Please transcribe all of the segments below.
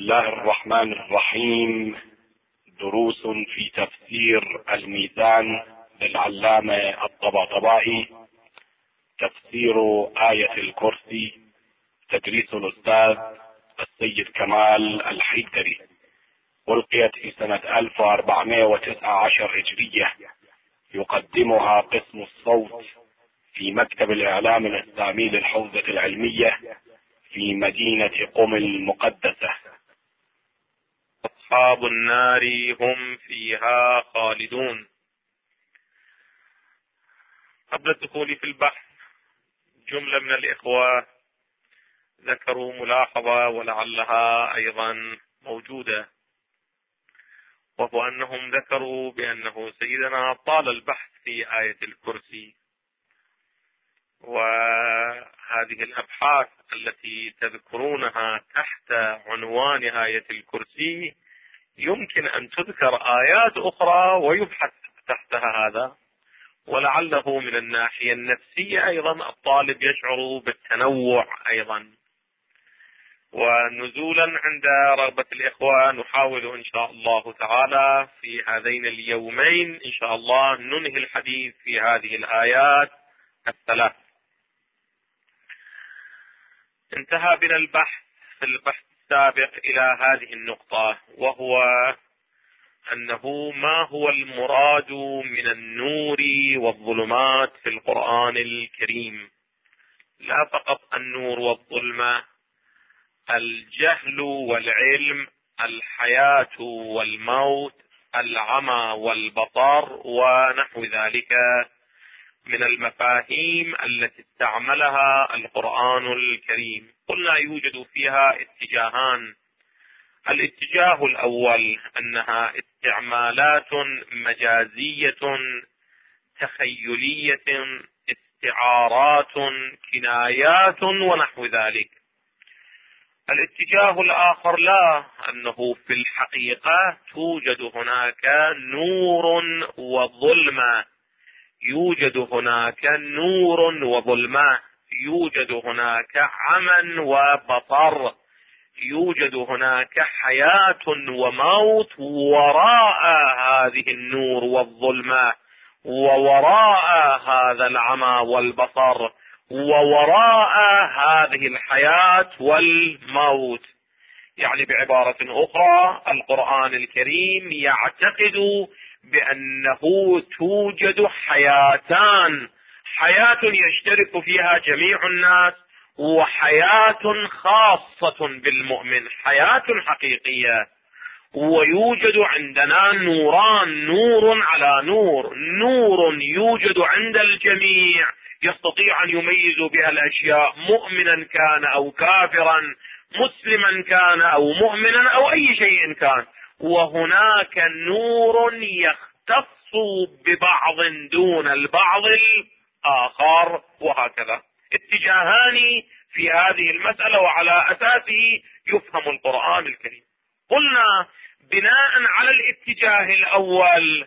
الله الرحمن الرحيم. دروس في تفسير الميزان للعلامة الطباطبائي. تفسير آية الكرسي، تدريس الأستاذ السيد كمال الحيدري. ألقيت في سنة 1419 هجرية. يقدمها قسم الصوت في مكتب الإعلام الإسلامي للحوزة العلمية في مدينة قم المقدسة. أصحاب النار هم فيها خالدون. قبل الدخول في البحث، جملة من الإخوة ذكروا ملاحظة ولعلها أيضا موجودة، وهو أنهم ذكروا بأنه سيدنا طال البحث في آية الكرسي، وهذه الأبحاث التي تذكرونها تحت عنوان آية الكرسي يمكن أن تذكر آيات أخرى ويبحث تحتها هذا، ولعله من الناحية النفسية أيضا الطالب يشعر بالتنوع أيضا. ونزولا عند رغبة الإخوة نحاول إن شاء الله تعالى في هذين اليومين إن شاء الله ننهي الحديث في هذه الآيات الثلاث. انتهى بنا البحث في البحث السابق إلى هذه النقطة، وهو أنه ما هو المراد من النور والظلمات في القرآن الكريم. لا فقط النور والظلمة، الجهل والعلم، الحياة والموت، العمى والبصر ونحو ذلك من المفاهيم التي استعملها القرآن الكريم. قلنا يوجد فيها اتجاهان. الاتجاه الأول أنها استعمالات مجازية تخيلية، استعارات، كنايات ونحو ذلك. الاتجاه الآخر لا، أنه في الحقيقة توجد هناك نور وظلمة، يوجد هناك نور وظلمة، يوجد هناك عمى وبصر، يوجد هناك حياة وموت وراء هذه النور والظلمة، ووراء هذا العمى والبصر، ووراء هذه الحياة والموت. يعني بعبارة أخرى القرآن الكريم يعتقد بأنه توجد حياتان: حياة يشترك فيها جميع الناس، وحياة خاصة بالمؤمن، حياة حقيقية. ويوجد عندنا نوران، نور على نور، نور يوجد عند الجميع يستطيع أن يميز بها الأشياء، مؤمنا كان أو كافرا، مسلما كان أو مؤمنا أو أي شيء كان. وهناك نور يختص ببعض دون البعض الآخر، وهكذا. اتجاهان في هذه المسألة، وعلى أساسه يفهم القرآن الكريم. قلنا بناء على الاتجاه الأول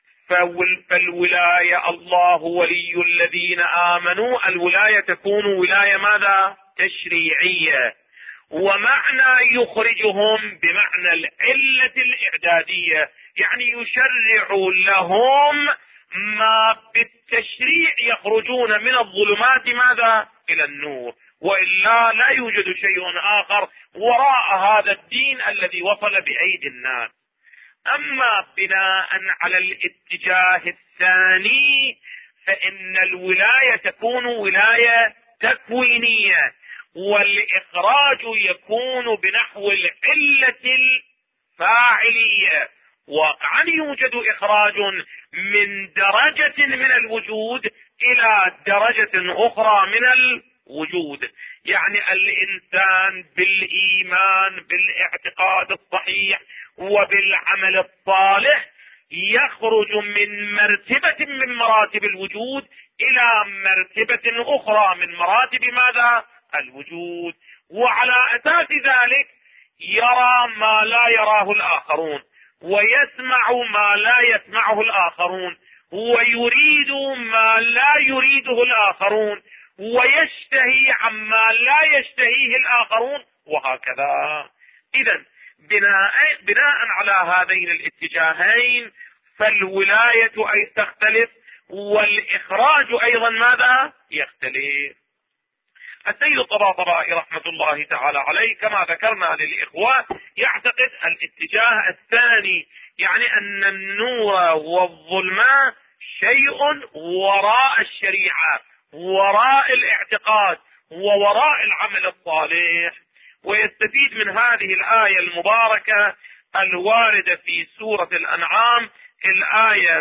فالولاية الله ولي الذين آمنوا، الولاية تكون ولاية ماذا؟ تشريعية. ومعنى يخرجهم بمعنى العلة الإعدادية، يعني يشرع لهم ما بالتشريع يخرجون من الظلمات ماذا؟ إلى النور. وإلا لا يوجد شيء آخر وراء هذا الدين الذي وصل بأيدي الناس. أما بناء على الاتجاه الثاني فإن الولاية تكون ولاية تكوينية، والإخراج يكون بنحو العلة الفاعلية. واقعا يوجد إخراج من درجة من الوجود إلى درجة أخرى من الوجود. يعني الإنسان بالإيمان بالاعتقاد الصحيح وبالعمل الصالح يخرج من مرتبة من مراتب الوجود إلى مرتبة أخرى من مراتب ماذا؟ الوجود. وعلى أساس ذلك يرى ما لا يراه الآخرون، ويسمع ما لا يسمعه الآخرون، ويريد ما لا يريده الآخرون، ويشتهي عما لا يشتهيه الآخرون، وهكذا. إذن بناء على هذين الاتجاهين فالولاية أي تختلف، والإخراج أيضا ماذا يختلف. السيد الطباطبائي رحمة الله تعالى عليه كما ذكرنا للإخوة يعتقد الاتجاه الثاني، يعني أن النور والظلمة شيء وراء الشريعة، وراء الاعتقاد، ووراء العمل الصالح. ويستفيد من هذه الآية المباركة الواردة في سورة الأنعام الآية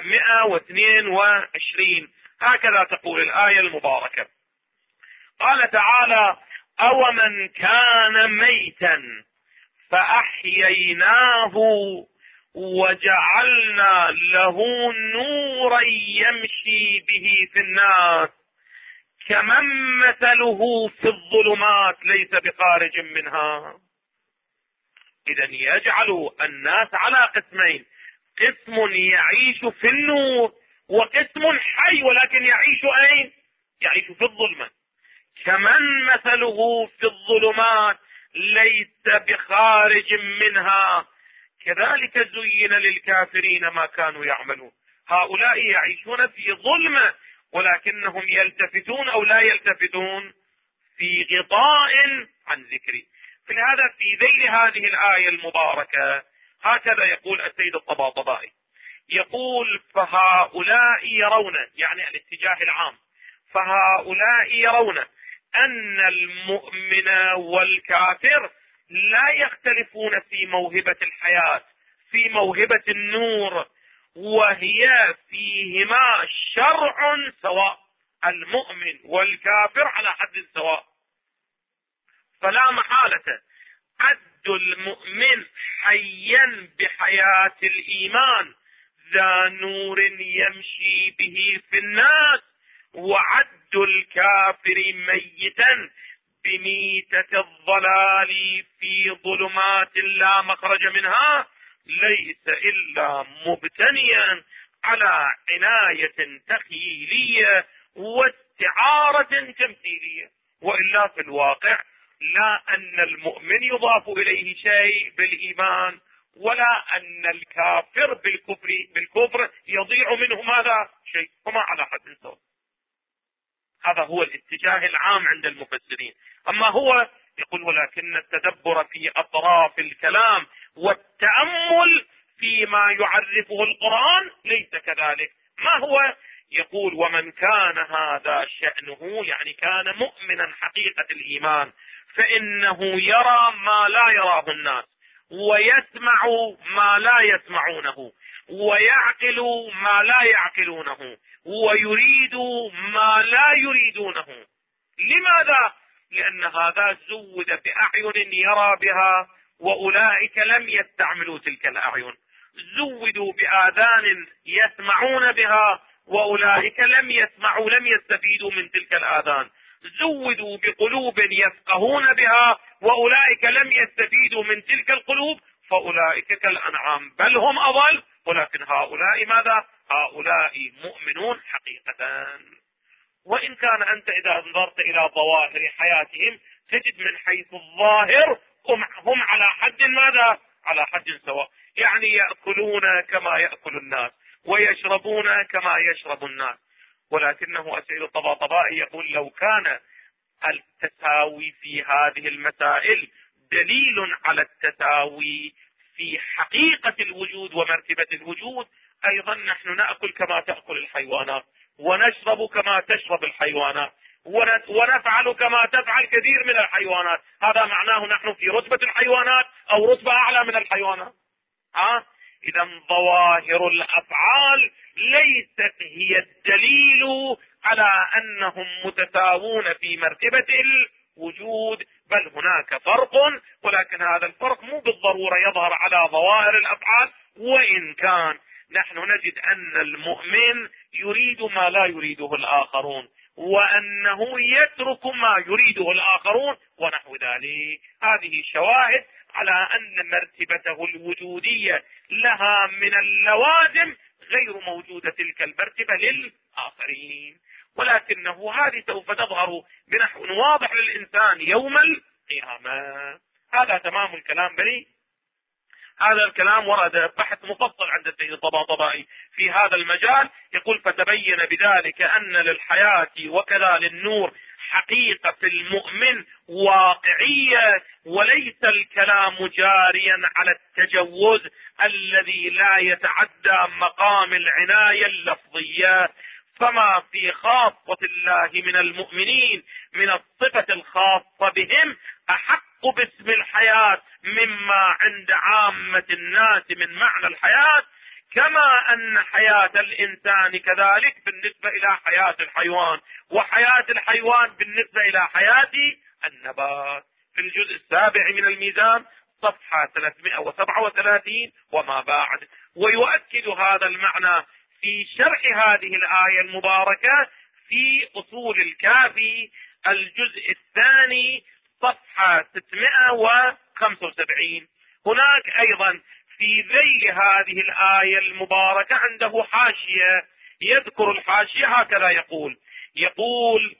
122، هكذا تقول الآية المباركة. قال تعالى: أومن كان ميتا فأحييناه وجعلنا له نورا يمشي به في الناس كمن مثله في الظلمات ليس بخارج منها. إذن يجعل الناس على قسمين: قسم يعيش في النور، وقسم حي ولكن يعيش أين؟ يعيش في الظلمة. كمن مثله في الظلمات ليس بخارج منها كذلك زين للكافرين ما كانوا يعملون. هؤلاء يعيشون في ظلمة ولكنهم يلتفتون أو لا يلتفتون في غطاء عن ذكري. فلهذا في ذيل هذه الآية المباركة هكذا يقول السيد الطباطبائي، يقول: فهؤلاء يرون، يعني الاتجاه العام، فهؤلاء يرون أن المؤمن والكافر لا يختلفون في موهبة الحياة، في موهبة النور، وهي فيهما شرع سواء، المؤمن والكافر على حد سواء. فلا محالة عد المؤمن حيا بحياة الإيمان ذا نور يمشي به في الناس، وعد الكافر ميتا بميتة الضلال في ظلمات لا مخرج منها ليس إلا مبتنيا على عناية تخيلية واستعارة تمثيلية. وإلا في الواقع لا أن المؤمن يضاف إليه شيء بالإيمان، ولا أن الكافر بالكفر يضيع منه ماذا شيء، هما على حد سواء. هذا هو الاتجاه العام عند المفسرين. أما هو يقول: ولكن التدبر في أطراف الكلام والتأمل فيما يعرفه القرآن ليس كذلك. ما هو؟ يقول: ومن كان هذا شأنه، يعني كان مؤمنا حقيقة الإيمان، فإنه يرى ما لا يراه الناس، ويسمع ما لا يسمعونه، ويعقل ما لا يعقلونه، ويريد ما لا يريدونه. لماذا؟ لأن هذا زود بأعين يرى بها، وأولئك لم يستعملوا تلك الأعين. زودوا بآذان يسمعون بها، وأولئك لم يسمعوا، لم يستفيدوا من تلك الآذان. زودوا بقلوب يفقهون بها، وأولئك لم يستفيدوا من تلك القلوب، فأولئك كالأنعام بل هم أضل. ولكن هؤلاء ماذا؟ هؤلاء مؤمنون حقيقة. وإن كان أنت إذا نظرت إلى ظواهر حياتهم تجد من حيث الظاهر هم على حد ماذا؟ على حد سواء. يعني يأكلون كما يأكل الناس، ويشربون كما يشرب الناس. ولكنه السيد الطباطبائي يقول: لو كان التساوي في هذه المسائل دليل على التساوي في حقيقة الوجود ومرتبة الوجود، أيضا نحن نأكل كما تأكل الحيوانات، ونشرب كما تشرب الحيوانات، ونفعل كما تفعل كثير من الحيوانات. هذا معناه نحن في رتبة الحيوانات أو رتبة أعلى من الحيوانات. إذا ظواهر الأفعال ليست هي الدليل على أنهم متساوون في مرتبة الوجود، بل هناك فرق، ولكن هذا الفرق مو بالضرورة يظهر على ظواهر الأفعال. وإن كان نحن نجد أن المؤمن يريد ما لا يريده الآخرون، وأنه يترك ما يريده الآخرون ونحو ذلك. هذه شواهد على أن مرتبته الوجودية لها من اللوازم غير موجودة تلك المرتبة للآخرين. ولكنه هذه سوف تظهر بنحو واضح للإنسان يوم القيامة. هذا تمام الكلام بني. هذا الكلام ورد بحث مفصل عند السيد الطباطبائي في هذا المجال، يقول فتبين بذلك أن للحياة وكذا للنور حقيقة في المؤمن واقعية، وليس الكلام جاريا على التجوز الذي لا يتعدى مقام العناية اللفظية. فما في خاصة الله من المؤمنين من الصفة الخاصة بهم أحق باسم الحياة مما عند عامة الناس من معنى الحياة، كما أن حياة الإنسان كذلك بالنسبة إلى حياة الحيوان، وحياة الحيوان بالنسبة إلى حياة النبات. في الجزء السابع من الميزان صفحة 337 وما بعد. ويؤكد هذا المعنى في شرح هذه الآية المباركة في أصول الكافي الجزء الثاني صفحة 675. هناك أيضا في ذيل هذه الآية المباركة عنده حاشية، يذكر الحاشية هكذا يقول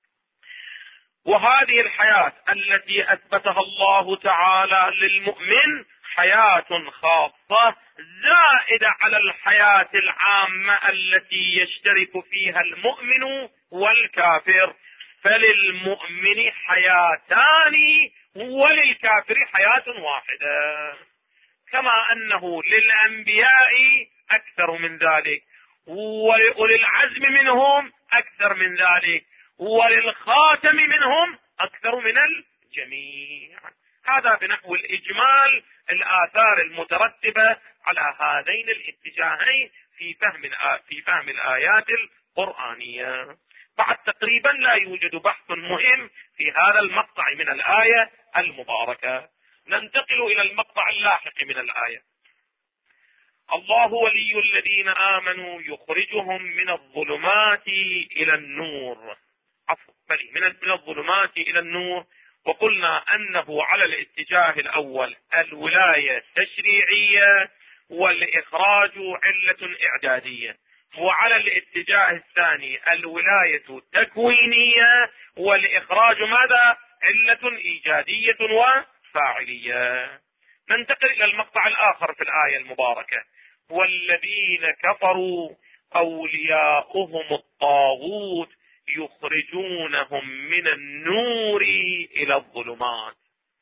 وهذه الحياة التي أثبتها الله تعالى للمؤمن حياة خاصة زائدة على الحياة العامة التي يشترك فيها المؤمن والكافر، فللمؤمن حياتان وللكافر حياة واحدة، كما أنه للأنبياء أكثر من ذلك، وللعزم منهم أكثر من ذلك، وللخاتم منهم أكثر من الجميع. هذا بنحو الإجمال الآثار المترتبة على هذين الاتجاهين في فهم الآيات القرآنية. بعد تقريبا لا يوجد بحث مهم في هذا المقطع من الآية المباركة. ننتقل إلى المقطع اللاحق من الآية. الله ولي الذين آمنوا يخرجهم من الظلمات إلى النور، من الظلمات إلى النور. وقلنا أنه على الاتجاه الأول الولاية تشريعية والإخراج علة إعدادية، وعلى الاتجاه الثاني الولاية تكوينية والإخراج ماذا؟ علة إيجادية وفاعلية. ننتقل إلى المقطع الآخر في الآية المباركة. والذين كفروا أولياؤهم الطاغوت يخرجونهم من النور إلى الظلمات.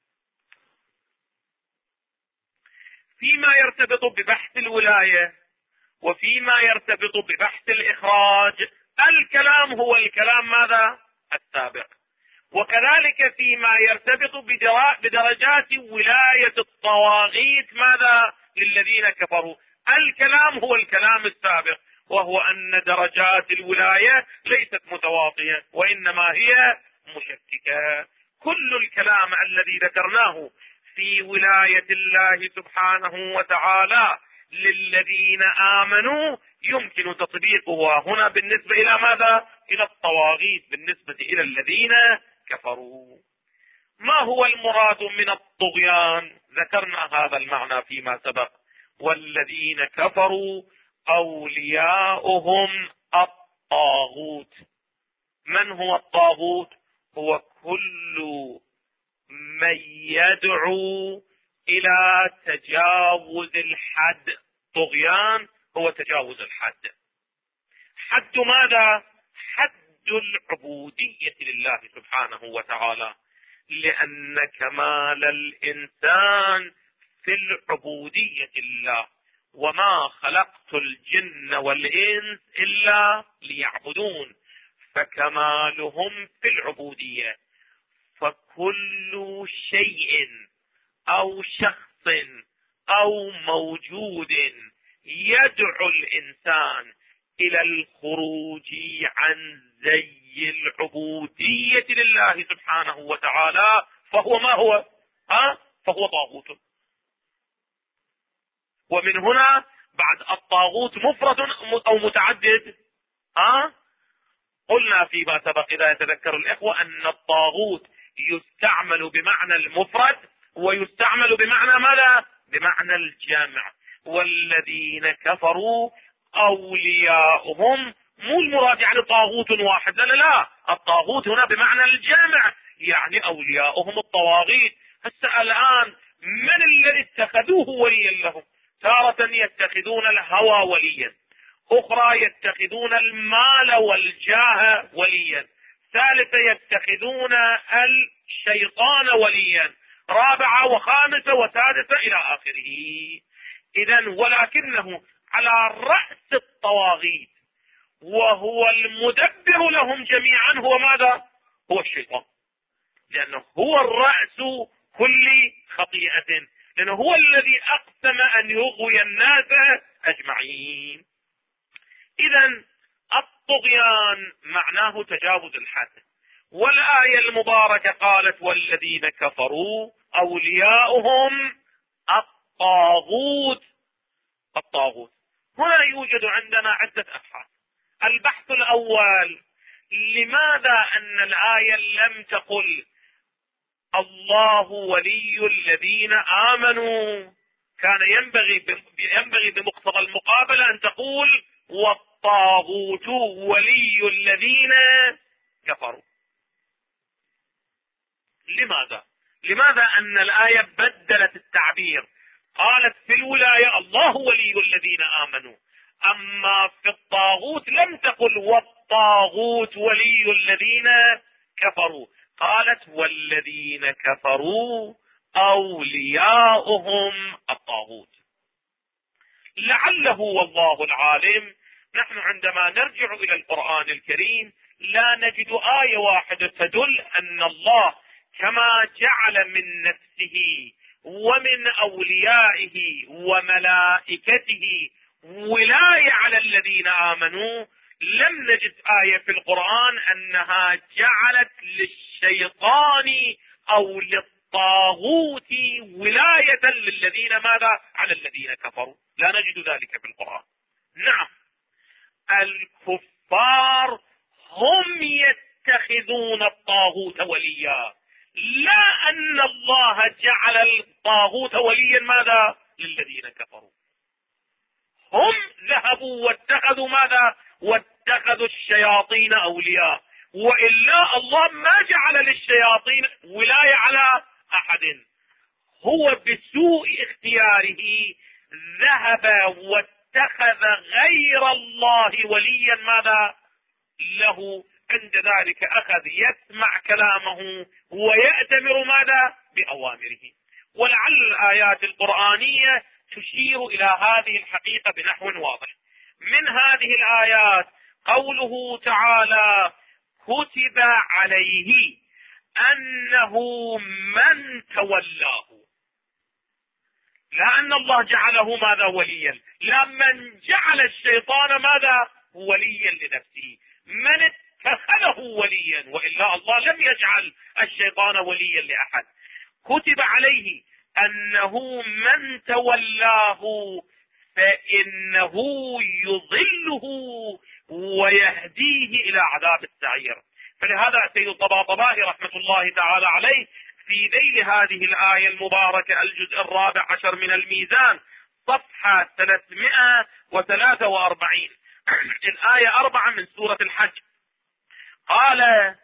فيما يرتبط ببحث الولاية وفيما يرتبط ببحث الإخراج الكلام هو الكلام ماذا؟ السابق. وكذلك فيما يرتبط بدرجات ولاية الطواغيت ماذا؟ للذين كفروا الكلام هو الكلام السابق، وهو أن درجات الولاية ليست متواطية وإنما هي مشككة. كل الكلام الذي ذكرناه في ولاية الله سبحانه وتعالى للذين آمنوا يمكن تطبيقه هنا بالنسبة إلى ماذا؟ إلى الطواغيت بالنسبة إلى الذين كفروا. ما هو المراد من الطغيان؟ ذكرنا هذا المعنى فيما سبق. والذين كفروا أولياؤهم الطاغوت. من هو الطاغوت؟ هو كل من يدعو إلى تجاوز الحد. طغيان هو تجاوز الحد. حد ماذا؟ حد العبودية لله سبحانه وتعالى، لأن كمال الإنسان في العبودية لله. وما خلقت الجن والإنس إلا ليعبدون، فكمالهم في العبودية. فكل شيء أو شخص أو موجود يدعو الإنسان إلى الخروج عن زي العبودية لله سبحانه وتعالى فهو ما هو؟ فهو طاغوت. ومن هنا بعد الطاغوت مفرد أو متعدد؟ قلنا فيما سبق إذا يتذكر الإخوة أن الطاغوت يستعمل بمعنى المفرد ويستعمل بمعنى ماذا؟ بمعنى الجمع. والذين كفروا أولياؤهم مو المراد يعني طاغوت واحد، لا، الطاغوت هنا بمعنى الجمع، يعني أولياؤهم الطواغيت. هسه الآن من الذي اتخذوه وليا لهم؟ تارة يتخذون الهوى وليا، أخرى يتخذون المال والجاه وليا، ثالثة يتخذون الشيطان وليا، رابعة وخامسة وسادسة إلى آخره. إذن ولكنه على رأس الطواغيت وهو المدبر لهم جميعا هو ماذا؟ هو الشيطان، لأنه هو الرأس كل خطيئة، لأنه هو الذي أقسم أن يغوي الناس أجمعين. إذن الطغيان معناه تجاوز الحد. والآية المباركة قالت والذين كفروا أولياؤهم الطاغوت. الطاغوت هنا يوجد عندنا عدة أبحاث. البحث الأول، لماذا أن الآية لم تقل الله ولي الذين آمنوا؟ كان ينبغي بمقتضى المقابلة أن تقول والطاغوت ولي الذين كفروا. لماذا أن الآية بدلت التعبير؟ قالت في الولاية الله ولي الذين آمنوا، أما في الطاغوت لم تقل والطاغوت ولي الذين كفروا، قالت والذين كفروا أولياؤهم الطاغوت. لعله والله العالم نحن عندما نرجع إلى القرآن الكريم لا نجد آية واحدة تدل أن الله كما جعل من نفسه ومن أوليائه وملائكته ولاية على الذين آمنوا. لم نجد آية في القرآن أنها جعلت للشيطان أو للطاغوت ولاية للذين ماذا؟ على الذين كفروا. لا نجد ذلك في القرآن. نعم، الكفار هم يتخذون الطاغوت وليا، لا أن الله جعل الطاغوت وليا ماذا؟ للذين كفروا. هم ذهبوا واتخذوا ماذا؟ واتخذوا الشياطين أولياء، وإلا الله ما جعل للشياطين ولاية على أحد. هو بسوء اختياره ذهب واتخذ غير الله وليا ماذا؟ له. عند ذلك أخذ يسمع كلامه ويأتمر ماذا؟ بأوامره. ولعل الآيات القرآنية تشير إلى هذه الحقيقة بنحو واضح. من هذه الآيات قوله تعالى كتب عليه أنه من تولاه، لا أن الله جعله ماذا؟ وليا، لا، من جعل الشيطان ماذا؟ وليا لنفسه، من اتخذه وليا، وإلا الله لم يجعل الشيطان وليا لأحد. كتب عليه أنه من تولاه فإنه يضله ويهديه إلى عذاب السعير. فلهذا سيد الطباطبائي رحمة الله تعالى عليه في ذيل هذه الآية المباركة الجزء 14 من الميزان صفحة 343 الآية 4 من سورة الحج قال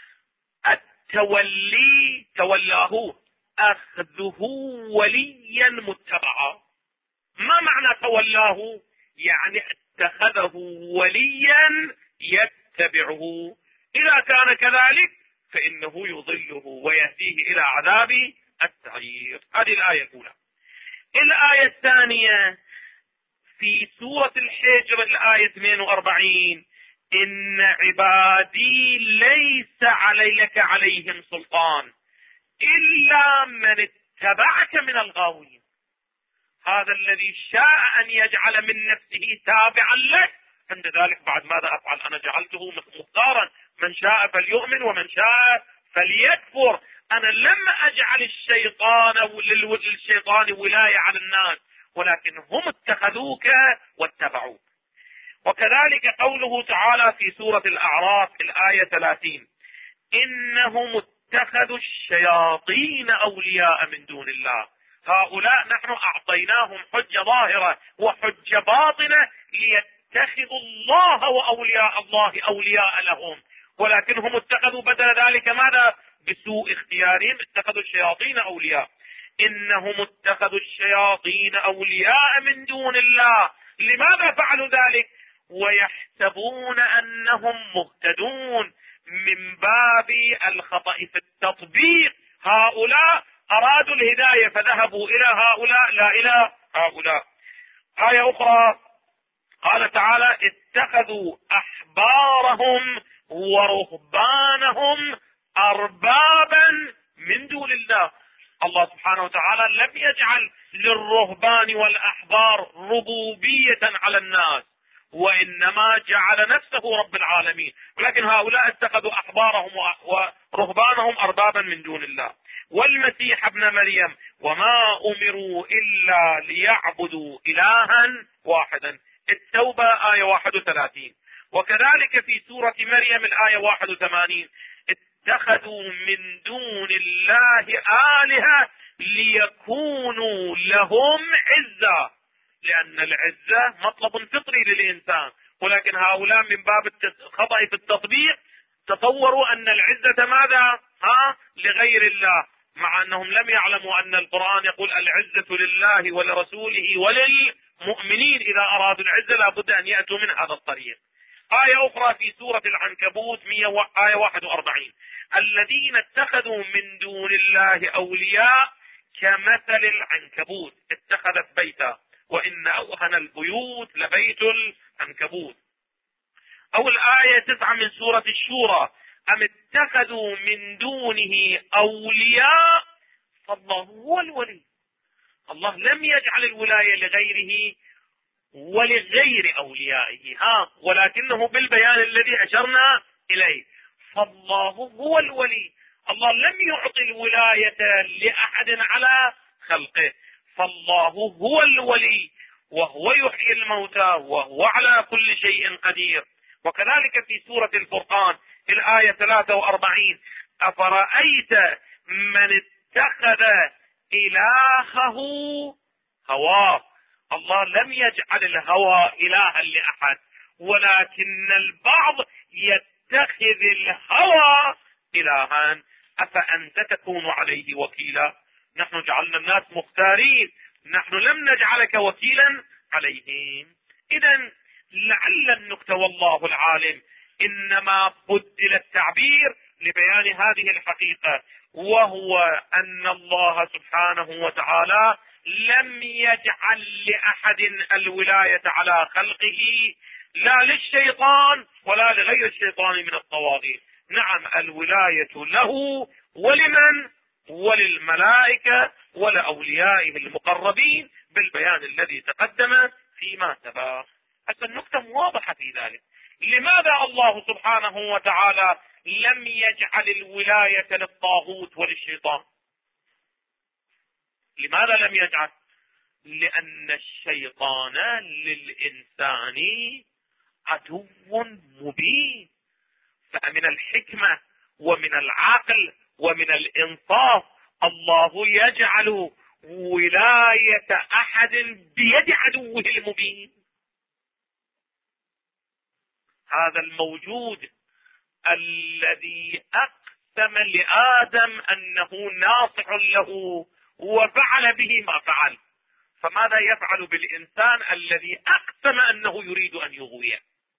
التولي تولاه أخذه وليا متبعا. ما معنى تولاه؟ يعني اتخذه وليا يتبعه. إذا كان كذلك فإنه يضله ويهديه إلى عذاب السعير. هذه الآية الأولى. الآية الثانية في سورة الحجر الآية 42 إن عبادي ليس عليك عليهم سلطان إلا من اتبعك من الغاوين. هذا الذي شاء أن يجعل من نفسه تابعا لك، عند ذلك بعد ماذا أفعل؟ أنا جعلته مختارا، من شاء فليؤمن ومن شاء فليكفر. أنا لم أجعل للشيطان ولاية على الناس، ولكن هم اتخذوك واتبعوك. وكذلك قوله تعالى في سورة الأعراف الآية 30 إنهم اتخذوا الشياطين أولياء من دون الله. هؤلاء نحن أعطيناهم حجة ظاهرة وحجة باطنة ليتخذوا الله وأولياء الله أولياء لهم، ولكنهم اتخذوا بدل ذلك ماذا؟ بسوء اختيارهم اتخذوا الشياطين أولياء. إنهم اتخذوا الشياطين أولياء من دون الله. لماذا فعلوا ذلك؟ ويحسبون أنهم مهتدون، من باب الخطأ في التطبيق. هؤلاء أرادوا الهداية فذهبوا إلى هؤلاء لا إلى هؤلاء. آية أخرى قال تعالى: اتخذوا أحبارهم ورهبانهم أربابا من دون الله. الله سبحانه وتعالى لم يجعل للرهبان والأحبار ربوبية على الناس، وإنما جعل نفسه رب العالمين، ولكن هؤلاء اتخذوا أحبارهم ورهبانهم أربابا من دون الله. والمسيح ابن مريم: وما أمروا إلا ليعبدوا إلها واحدا. التوبة آية 31. وكذلك في سورة مريم الآية 81: اتخذوا من دون الله آلهة ليكونوا لهم عزة. لأن العزة مطلب فطري للإنسان، ولكن هؤلاء من باب الخطأ في التطبيق تصوروا أن العزة ماذا؟ لغير الله، مع أنهم لم يعلموا أن القرآن يقول العزة لله ولرسوله وللمؤمنين. إذا أرادوا العزة لابد أن يأتوا من هذا الطريق. آية أخرى في سورة العنكبوت آية 41: الذين اتخذوا من دون الله أولياء كمثل العنكبوت اتخذت بيتا وإن أوهن البيوت لبيت العنكبوت. أو الآية 9 من سورة الشورى: أم اتخذوا من دونه أولياء فالله هو الولي. الله لم يجعل الولاية لغيره ولغير أوليائه، ولكنه بالبيان الذي أشرنا إليه. فالله هو الولي. الله لم يعطي الولاية لأحد على خلقه، فالله هو الولي، وهو يحيي الموتى وهو على كل شيء قدير. وكذلك في سورة الفرقان الآية 43: أفرأيت من اتخذ إلهه هواه. الله لم يجعل الهوى إلها لأحد، ولكن البعض يتخذ الهوى إلها. أفأنت تكون عليه وكيلا؟ نحن جعلنا الناس مختارين، نحن لم نجعلك وكيلا عليهم. إذن لعل النكتة والله العالم إنما بدل التعبير لبيان هذه الحقيقة، وهو أن الله سبحانه وتعالى لم يجعل لأحد الولاية على خلقه، لا للشيطان ولا لغير الشيطان من الطواغيت. نعم، الولاية له ولمن؟ وللملائكة ولأوليائه المقربين بالبيان الذي تقدم فيما سبق. حتى النكتة واضحة في ذلك. لماذا الله سبحانه وتعالى لم يجعل الولاية للطاغوت وللشيطان؟ لماذا لم يجعل؟ لأن الشيطان للإنسان عدو مبين. فمن الحكمة ومن العقل ومن الإنصاف الله يجعل ولاية أحد بيد عدوه المبين. هذا الموجود الذي أقسم لآدم أنه ناصح له وفعل به ما فعل، فماذا يفعل بالإنسان الذي أقسم أنه يريد أن يغويه؟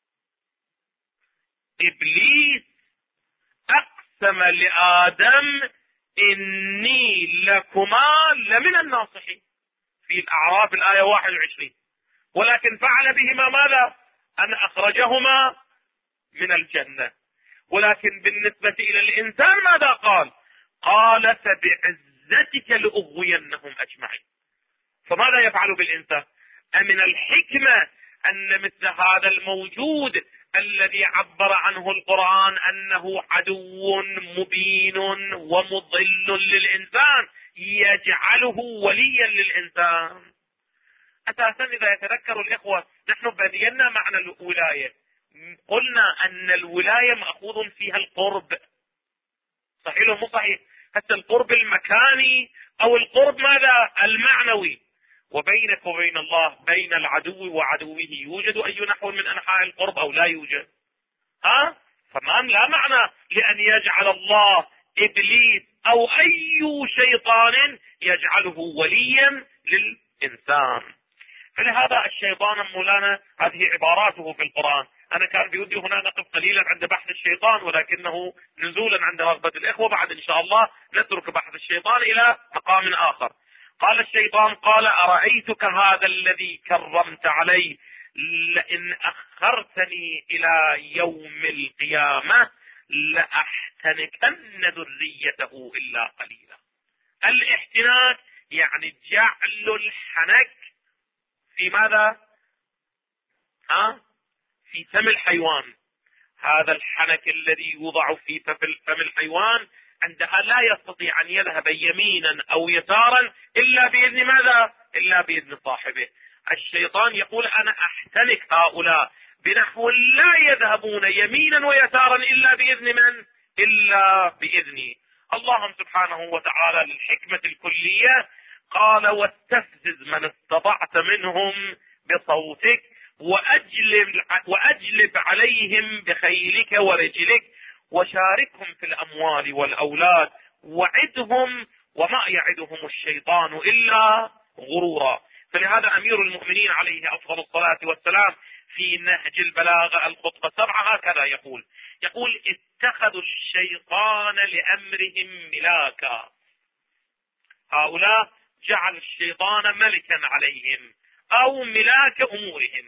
إبليس أقسم لآدم إني لكما لمن الناصحين في الأعراف الآية 21، ولكن فعل بهما ماذا؟ أن أخرجهما من الجنة. ولكن بالنسبة إلى الإنسان ماذا قال؟ قال فبعزتك لأغوينهم أجمعين. فماذا يفعل بالإنسان؟ أمن الحكمة أن مثل هذا الموجود الذي عبر عنه القرآن أنه عدو مبين ومضل للإنسان يجعله وليا للإنسان؟ أساسا إذا يتذكر الإخوة نحن بينا معنى الولاية، قلنا أن الولاية مأخوذ فيها القرب، صحيح ولا مو صحيح؟ حتى القرب المكاني أو القرب ماذا؟ المعنوي. وبينك وبين الله بين العدو وعدوه يوجد أي نحو من أنحاء القرب أو لا يوجد؟ فما لا معنى لأن يجعل الله إبليس أو أي شيطان يجعله وليا للإنسان. فلهذا الشيطان مولانا هذه عباراته في القرآن. أنا كان بودي هنا نقف قليلا عند بحث الشيطان، ولكنه نزولا عند رغبة الإخوة بعد إن شاء الله نترك بحث الشيطان إلى مقام آخر. قال الشيطان: قال أرأيتك هذا الذي كرمت علي لئن أخرتني إلى يوم القيامة لأحتنكن ذريته إلا قليلا. الاحتناك يعني جعل الحنك في ماذا؟ في فم الحيوان. هذا الحنك الذي يوضع في فم الحيوان عندها لا يستطيع أن يذهب يمينا أو يسارا إلا بإذن ماذا؟ إلا بإذن صاحبه. الشيطان يقول: أنا أحتنك هؤلاء بنحو لا يذهبون يمينا ويسارا إلا بإذن من؟ إلا بإذني. الله سبحانه وتعالى للحكمة الكلية قال: واستفزز من استطعت منهم بصوتك وأجلب عليهم بخيلك ورجلك وشاركهم في الأموال والأولاد وعدهم وما يعدهم الشيطان إلا غرورا. فلهذا أمير المؤمنين عليه أفضل الصلاة والسلام في نهج البلاغة الخطبة 7 هكذا يقول: اتخذوا الشيطان لأمرهم ملاكا. هؤلاء جعل الشيطان ملكا عليهم أو ملاك أمورهم،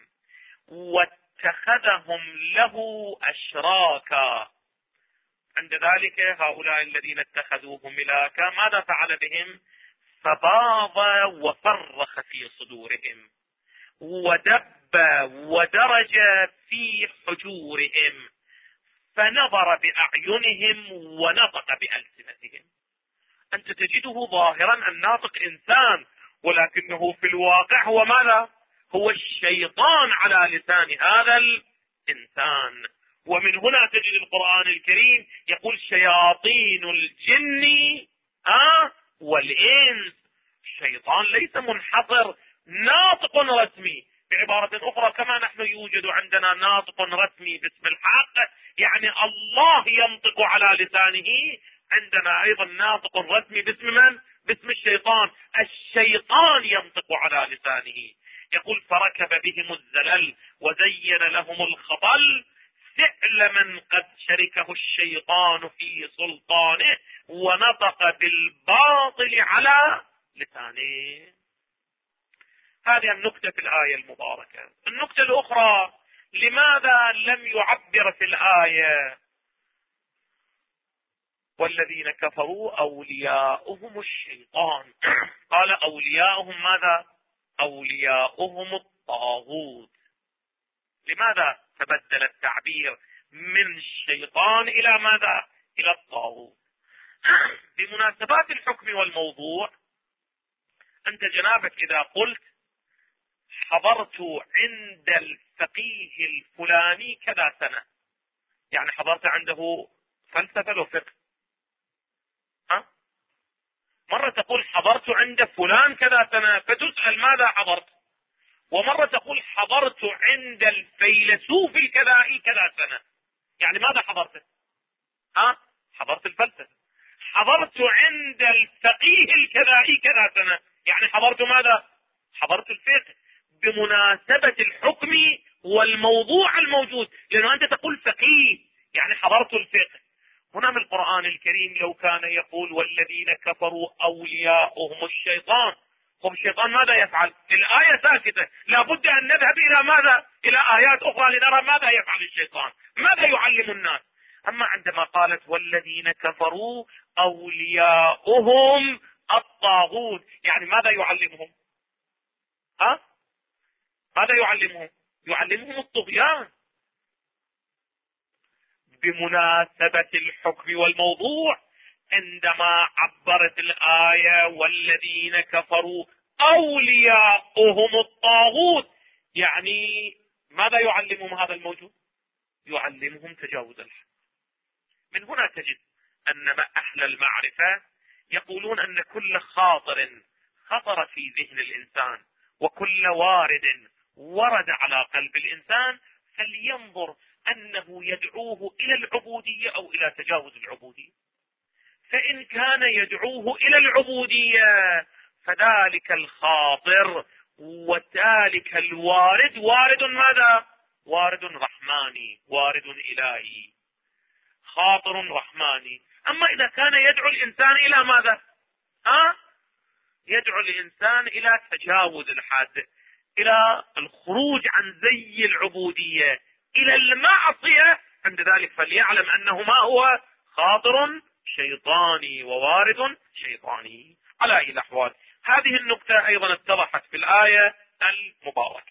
واتخذهم له أشراكا. عند ذلك هؤلاء الذين اتخذوه ملاكا ماذا فعل بهم؟ فباض وصرخ في صدورهم ودب ودرج في حجورهم فنظر بأعينهم ونطق بألسنتهم. أنت تجده ظاهرا الناطق إنسان، ولكنه في الواقع هو ماذا؟ هو الشيطان على لسان هذا الإنسان. ومن هنا تجد القرآن الكريم يقول: شياطين الجن والإنس. الشيطان ليس منحصر ناطق رسمي. بعبارة أخرى، كما نحن يوجد عندنا ناطق رسمي باسم الحق، يعني الله ينطق على لسانه، عندنا أيضا ناطق رسمي باسم من؟ باسم الشيطان. الشيطان ينطق على لسانه. يقول: فركب بهم الزلل وزين لهم الخطل فعل من قد شركه الشيطان في سلطانه ونطق بالباطل على لسانه. هذه النكتة في الآية المباركة. النكتة الأخرى: لماذا لم يعبر في الآية والذين كفروا أولياؤهم الشيطان؟ قال: أولياؤهم ماذا؟ أولياؤهم الطاغوت. لماذا تبدل التعبير من الشيطان إلى ماذا؟ إلى الطاغوت. بمناسبات الحكم والموضوع، أنت جنابك إذا قلت: حضرت عند الفقيه الفلاني كذا سنة، يعني حضرت عنده فلسفة وفقه. مرة تقول: حضرت عند فلان كذا سنة، فتسأل ماذا حضرت. ومرة تقول: حضرت عند الفيلسوف الكذائي كذا سنة، يعني ماذا حضرت؟ حضرت الفلسفة. حضرت عند الفقيه الكذائي كذا سنة، يعني حضرت ماذا؟ حضرت الفقه. بمناسبة الحكم والموضوع الموجود، لأنه أنت تقول فقيه يعني حضرت الفقه. هنا من القرآن الكريم لو كان يقول: والذين كفروا أولياؤهم الشيطان، طب الشيطان ماذا يفعل؟ الآية ساكتة، لابد أن نذهب إلى ماذا؟ إلى آيات أخرى لنرى ماذا يفعل الشيطان، ماذا يعلم الناس. أما عندما قالت: والذين كفروا أولياؤهم الطاغوت، يعني ماذا يعلمهم؟ ماذا يعلمهم؟ يعلمهم الطغيان. بمناسبة الحكم والموضوع، عندما عبرت الآية: والذين كفروا أولياؤهم الطاغوت، يعني ماذا يعلمهم هذا الموجود؟ يعلمهم تجاوز الحد. من هنا تجد أن أهل المعرفة يقولون أن كل خاطر خطر في ذهن الإنسان وكل وارد ورد على قلب الإنسان فلينظر أنه يدعوه إلى العبودية أو إلى تجاوز العبودية. فإن كان يدعوه إلى العبودية فذلك الخاطر وذلك الوارد وارد ماذا؟ وارد رحماني، وارد إلهي، خاطر رحماني. أما إذا كان يدعو الإنسان إلى ماذا؟ يدعو الإنسان إلى تجاوز الحد، إلى الخروج عن زي العبودية، إلى المعصية، عند ذلك فليعلم أنه ما هو؟ خاطر شيطاني ووارد شيطاني. على أي الأحوال هذه النقطة أيضا اتضحت في الآية المباركة.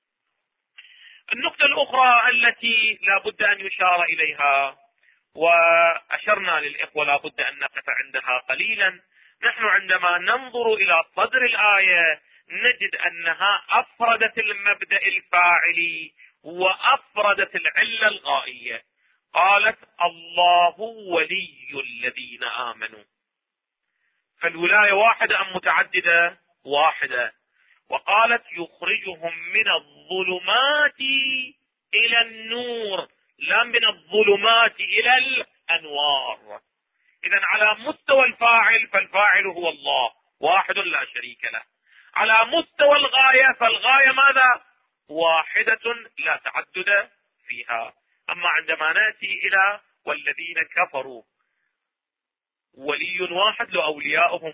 النقطة الأخرى التي لا بد أن يشار إليها وأشرنا للإخوة لا بد أن نقف عندها قليلا، نحن عندما ننظر إلى صدر الآية نجد أنها أفردت المبدأ الفاعلي وأفردت العلة الغائية. قالت الله ولي الذين آمنوا، فالولاية واحدة أم متعددة؟ واحدة. وقالت يخرجهم من الظلمات إلى النور، لا من الظلمات إلى الأنوار. إذن على مستوى الفاعل فالفاعل هو الله واحد لا شريك له. على مستوى الغاية فالغاية ماذا؟ واحدة لا تعدد فيها. أما عندما نأتي إلى والذين كفروا ولي واحد له أولياؤهم،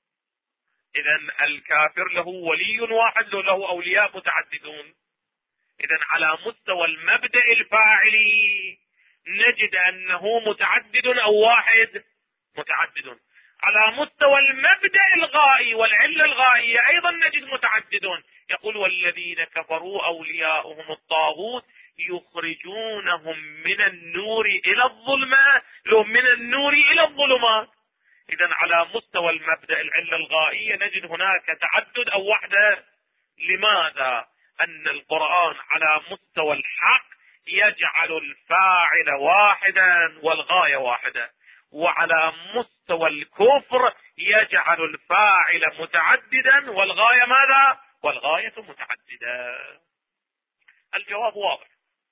إذن الكافر له ولي واحد له أولياء متعددون. إذن على مستوى المبدأ الفاعلي نجد أنه متعدد أو واحد؟ متعدد. على مستوى المبدأ الغائي والعلة الغائية أيضا نجد متعددون. يقول والذين كفروا أولياؤهم الطاغوت يخرجونهم من النور إلى الظلمات، لو من النور إلى الظلمات. إذن على مستوى المبدأ العلة الغائية نجد هناك تعدد أو وحدة. لماذا؟ أن القرآن على مستوى الحق يجعل الفاعل واحدا والغاية واحدة، وعلى مستوى الكفر يجعل الفاعل متعددا والغاية ماذا؟ والغاية متعددة. الجواب واضح.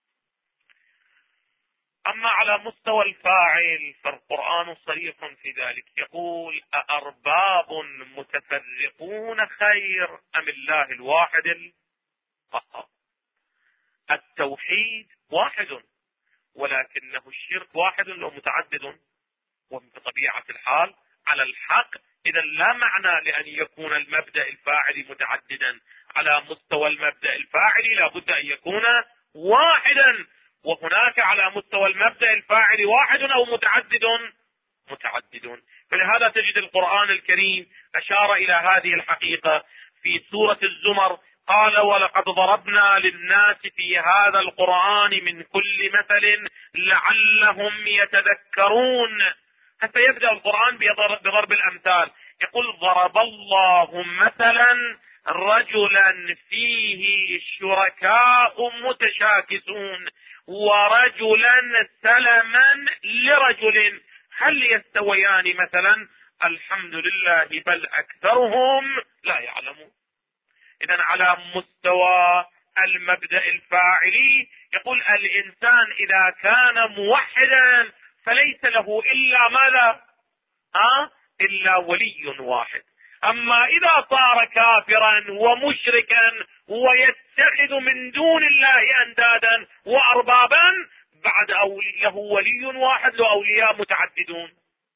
أما على مستوى الفاعل فالقرآن صريح في ذلك، يقول أأرباب متفرقون خير أم الله الواحد القهار. التوحيد واحد ولكنه الشرك واحد لو متعدد، وبطبيعة الحال على الحق إذا لا معنى لأن يكون المبدأ الفاعلي متعددا. على مستوى المبدأ الفاعلي لا بد أن يكون واحدا، وهناك على مستوى المبدأ الفاعلي واحد أو متعدد. فلهذا تجد القرآن الكريم أشار إلى هذه الحقيقة في سورة الزمر، قال ولقد ضربنا للناس في هذا القرآن من كل مثل لعلهم يتذكرون. حتى يبدأ القرآن بضرب الأمثال، يقول ضرب الله مثلا رجلا فيه شركاء متشاكسون ورجلا سلما لرجل هل يستويان مثلا؟ الحمد لله بل أكثرهم لا يعلمون. إذن على مستوى المبدأ الفاعلي يقول الإنسان إذا كان موحدا فليس له إلا ماذا؟ إلا ولي واحد. أما إذا صار كافرا ومشركا ويتخذ من دون الله أندادا وأربابا بعد له ولي واحد له أولياء متعددون.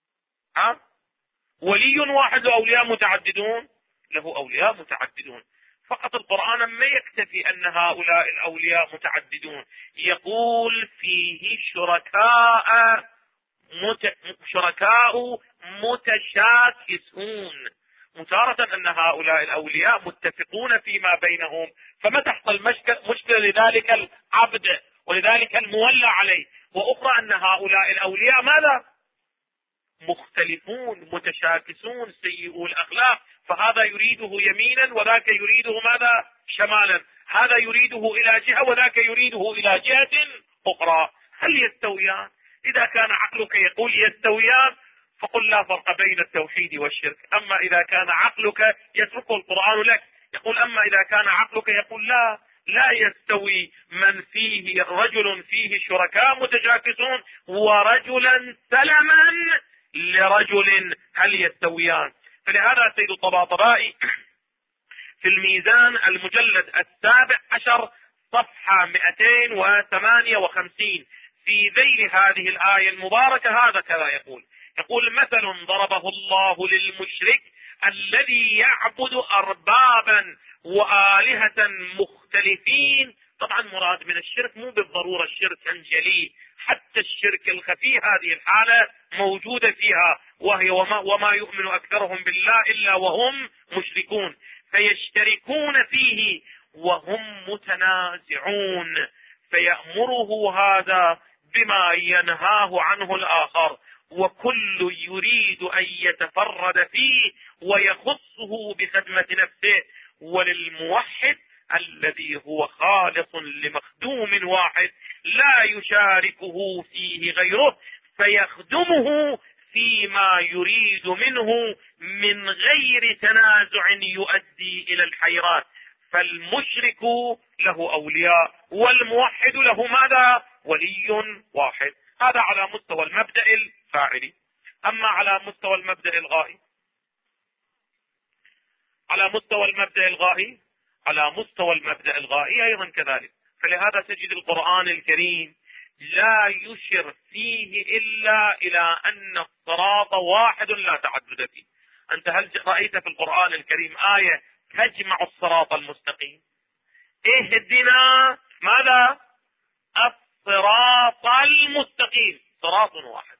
ولي واحد له أولياء متعددون، له أولياء متعددون. فقط القرآن ما يكتفي أن هؤلاء الأولياء متعددون، يقول فيه شركاء متشاكسون. متارة أن هؤلاء الأولياء متفقون فيما بينهم فما تحصل مشكلة لذلك العبد ولذلك المولى عليه، وأخرى أن هؤلاء الأولياء ماذا؟ مختلفون متشاكسون سيئو الأخلاق، فهذا يريده يمينا وذاك يريده ماذا؟ شمالا، هذا يريده إلى جهة وذاك يريده إلى جهة أخرى. هل يستويان؟ إذا كان عقلك يقول يستويان فقل لا فرق بين التوحيد والشرك. أما إذا كان عقلك يتركه القرآن لك يقول، أما إذا كان عقلك يقول لا يستوي من فيه رجل فيه شركاء متشاكسون ورجلا سلما لرجل هل يستويان. فلهذا السيد الطباطبائي في الميزان المجلد 17 صفحة 258 في ذيل هذه الآية المباركة هذا كذا يقول مثل ضربه الله للمشرك الذي يعبد أربابا وآلهة مختلفين. طبعا مراد من الشرك مو بالضرورة الشرك الجلي، حتى الشرك الخفي هذه الحالة موجودة فيها، وهي وما يؤمن أكثرهم بالله إلا وهم مشركون، فيشتركون فيه وهم متنازعون، فيأمره هذا بما ينهاه عنه الآخر، وكل يريد أن يتفرد فيه ويخصه بخدمة نفسه. وللموحد الذي هو خالص لمخدوم واحد لا يشاركه فيه غيره، فيخدمه فيما يريد منه من غير تنازع يؤدي إلى الحيرات. فالمشرك له أولياء والموحد له ماذا؟ ولي واحد. هذا على مستوى المبدأ الفاعلي. أما على مستوى المبدأ الغائي، على مستوى المبدأ الغائي أيضا كذلك. فلهذا تجد القرآن الكريم لا يشر فيه إلا إلى أن الصراط واحد لا تعدد فيه. أنت هل رأيت في القرآن الكريم آية تجمع الصراط المستقيم؟ اهدنا ماذا؟ الصراط المستقيم، صراط واحد.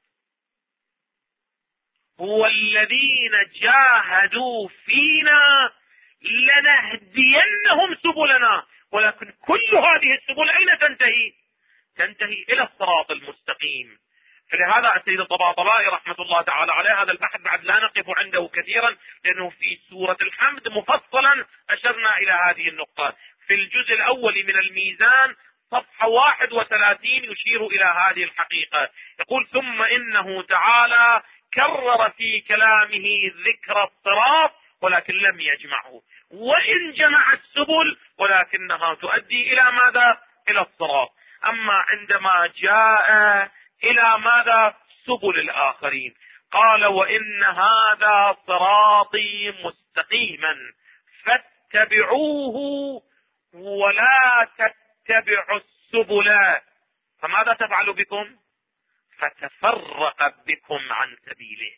هو الذين جاهدوا فينا لنهدينهم سبلنا، ولكن كل هذه السبل أين تنتهي إلى الصراط المستقيم. فلهذا السيد الطباطبائي رحمة الله تعالى عليه هذا البحث بعد لا نقف عنده كثيرا، لأنه في سورة الحمد مفصلا أشرنا إلى هذه النقطة. في الجزء الأول من الميزان صفحة 31 يشير إلى هذه الحقيقة. يقول ثم إنه تعالى كرر في كلامه ذكر الصراط ولكن لم يجمعه، وإن جمع السبل ولكنها تؤدي إلى ماذا؟ إلى الصراط. أما عندما جاء إلى ماذا؟ سبل الآخرين، قال وإن هذا صراطي مستقيما فاتبعوه ولا تتبعوا السبل فماذا تفعل بكم؟ فتفرق بكم عن سبيله.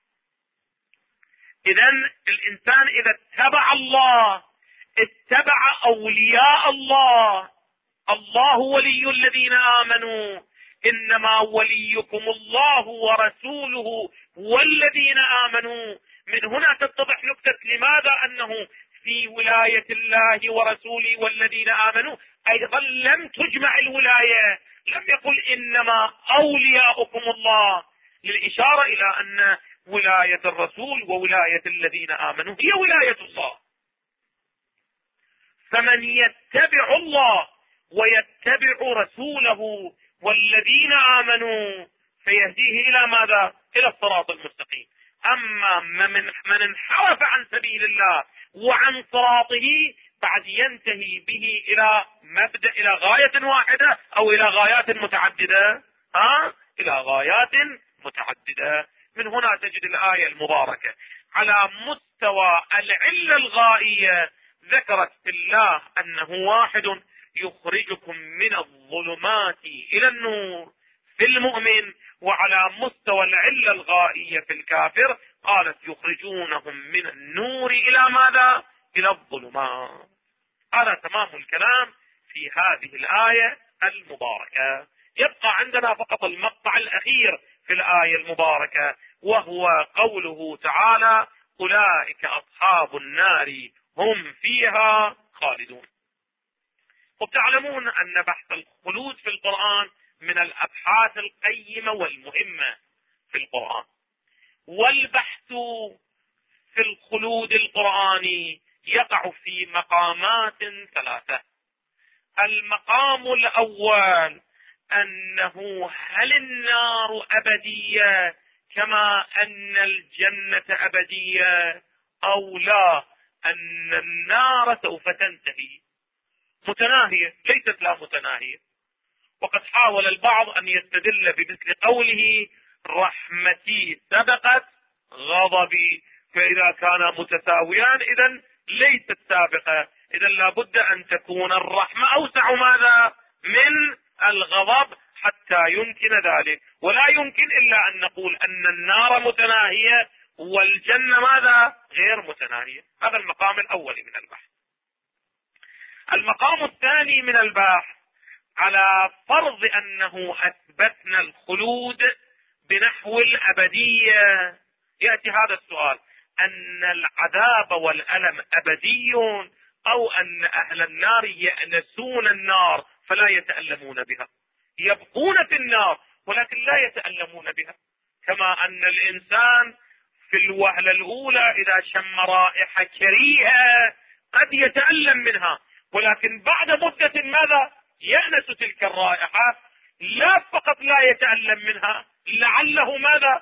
إذن الإنسان إذا اتبع الله اتبع أولياء الله. الله ولي الذين آمنوا، إنما وليكم الله ورسوله والذين آمنوا. من هنا تتضح نكتة لماذا أنه في ولاية الله ورسوله والذين آمنوا أيضا لم تجمع الولاية، لم يقل إنما أولياؤكم الله، للإشارة إلى أن ولاية الرسول وولاية الذين آمنوا هي ولاية الله. فمن يتبع الله ويتبع رسوله والذين آمنوا فيهديه إلى ماذا؟ إلى الصراط المستقيم. أما من انحرف عن سبيل الله وعن صراطه بعد ينتهي به إلى مبدأ، إلى غاية واحدة أو إلى غايات متعددة، إلى غايات متعددة. من هنا تجد الآية المباركة على مستوى العلة الغائية ذكرت الله أنه واحد يخرجكم من الظلمات إلى النور في المؤمن، وعلى مستوى العلة الغائية في الكافر قالت يخرجونهم من النور إلى ماذا؟ إلى الظلمات. هذا تمام الكلام في هذه الآية المباركة. يبقى عندنا فقط المقطع الأخير في الآية المباركة، وهو قوله تعالى أولئك أصحاب النار هم فيها خالدون. وتعلمون أن بحث الخلود في القرآن من الأبحاث القيمة والمهمة في القرآن. والبحث في الخلود القرآني يقع في مقامات ثلاثة. المقام الأول أنه هل النار أبدية كما أن الجنة أبدية أو لا، أن النار سوف تنتهي، متناهية ليست لا متناهية. وقد حاول البعض أن يستدل بمثل قوله رحمتي سبقت غضبي، فإذا كانا متساويان إذا ليست سابقة، إذا لابد أن تكون الرحمة أوسع ماذا من الغضب حتى يمكن ذلك. ولا يمكن إلا أن نقول أن النار متناهية والجنة ماذا غير متناهية. هذا المقام الأول من البحث. المقام الثاني من البحث على فرض أنه أثبتنا الخلود بنحو الأبدية، يأتي هذا السؤال: أن العذاب والألم أبدي أو أن أهل النار يأنسون النار فلا يتألمون بها، يبقون في النار ولكن لا يتألمون بها، كما أن الإنسان في الوهلة الأولى إذا شم رائحة كريهة قد يتألم منها، ولكن بعد مدة ماذا يأنس تلك الرائحة، لا فقط لا يتألم منها، لعله ماذا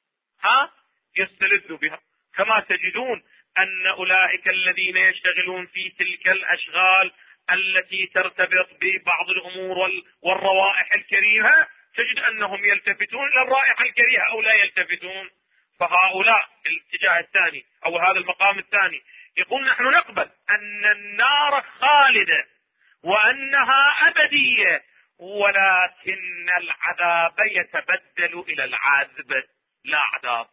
يستلذ بها. كما تجدون أن أولئك الذين يشتغلون في تلك الأشغال التي ترتبط ببعض الأمور والروائح الكريهة، تجد أنهم يلتفتون إلى الرائحة الكريهة أو لا يلتفتون. فهؤلاء الاتجاه الثاني أو هذا المقام الثاني يقول: نحن نقبل أن النار خالدة وأنها أبدية، ولكن العذاب يتبدل إلى العذب لا عذاب.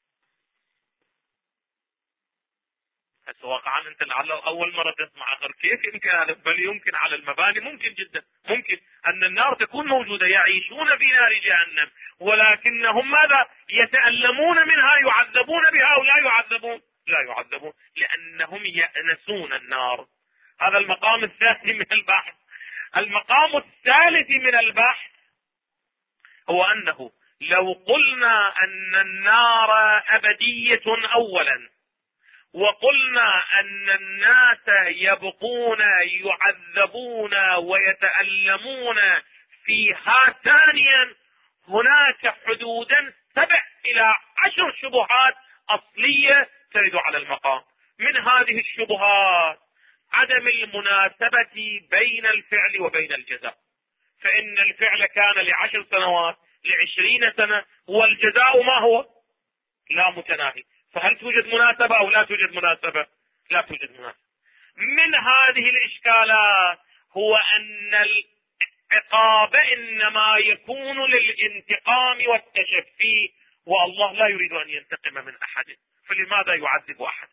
هسه واقعا انت لعل اول مرة تسمع اخر كيف يمكن هذا، بل يمكن على المباني، ممكن جدا، ممكن ان النار تكون موجودة، يعيشون في نار جهنم ولكنهم ماذا يتألمون منها، يعذبون بها او لا يعذبون؟ لا يعذبون، لانهم يأنسون النار. هذا المقام الثاني من البحث. المقام الثالث من البحث هو انه لو قلنا ان النار ابدية اولا، وقلنا ان الناس يبقون يعذبون ويتألمون فيها ثانيا، هناك حدودا 7 إلى 10 شبهات اصلية ترد على المقام. من هذه الشبهات عدم المناسبة بين الفعل وبين الجزاء، فإن الفعل كان ل10 سنوات ل20 سنة، والجزاء ما هو؟ لا متناهي. فهل توجد مناسبة أو لا توجد مناسبة؟ لا توجد مناسبة. من هذه الإشكالات هو أن العقاب إنما يكون للانتقام والتشفي، والله لا يريد أن ينتقم من أحد، فلماذا يعذب أحد؟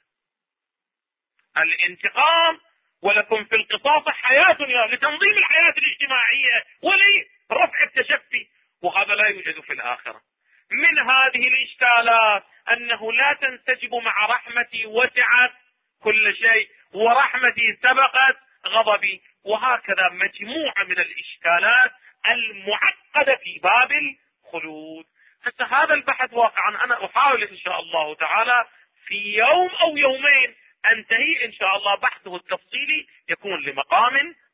الانتقام ولكم في القصاص حياة، لتنظيم الحياة الاجتماعية ولرفع التشفي، وهذا لا يوجد في الآخرة. من هذه الإشكالات أنه لا تنسجم مع رحمتي وسعت كل شيء ورحمتي سبقت غضبي، وهكذا مجموعة من الإشكالات المعقدة في باب الخلود. حتى هذا البحث واقعا أنا أحاول إن شاء الله تعالى في يوم أو يومين أنتهي إن شاء الله بحثه التفصيلي، يكون لمقام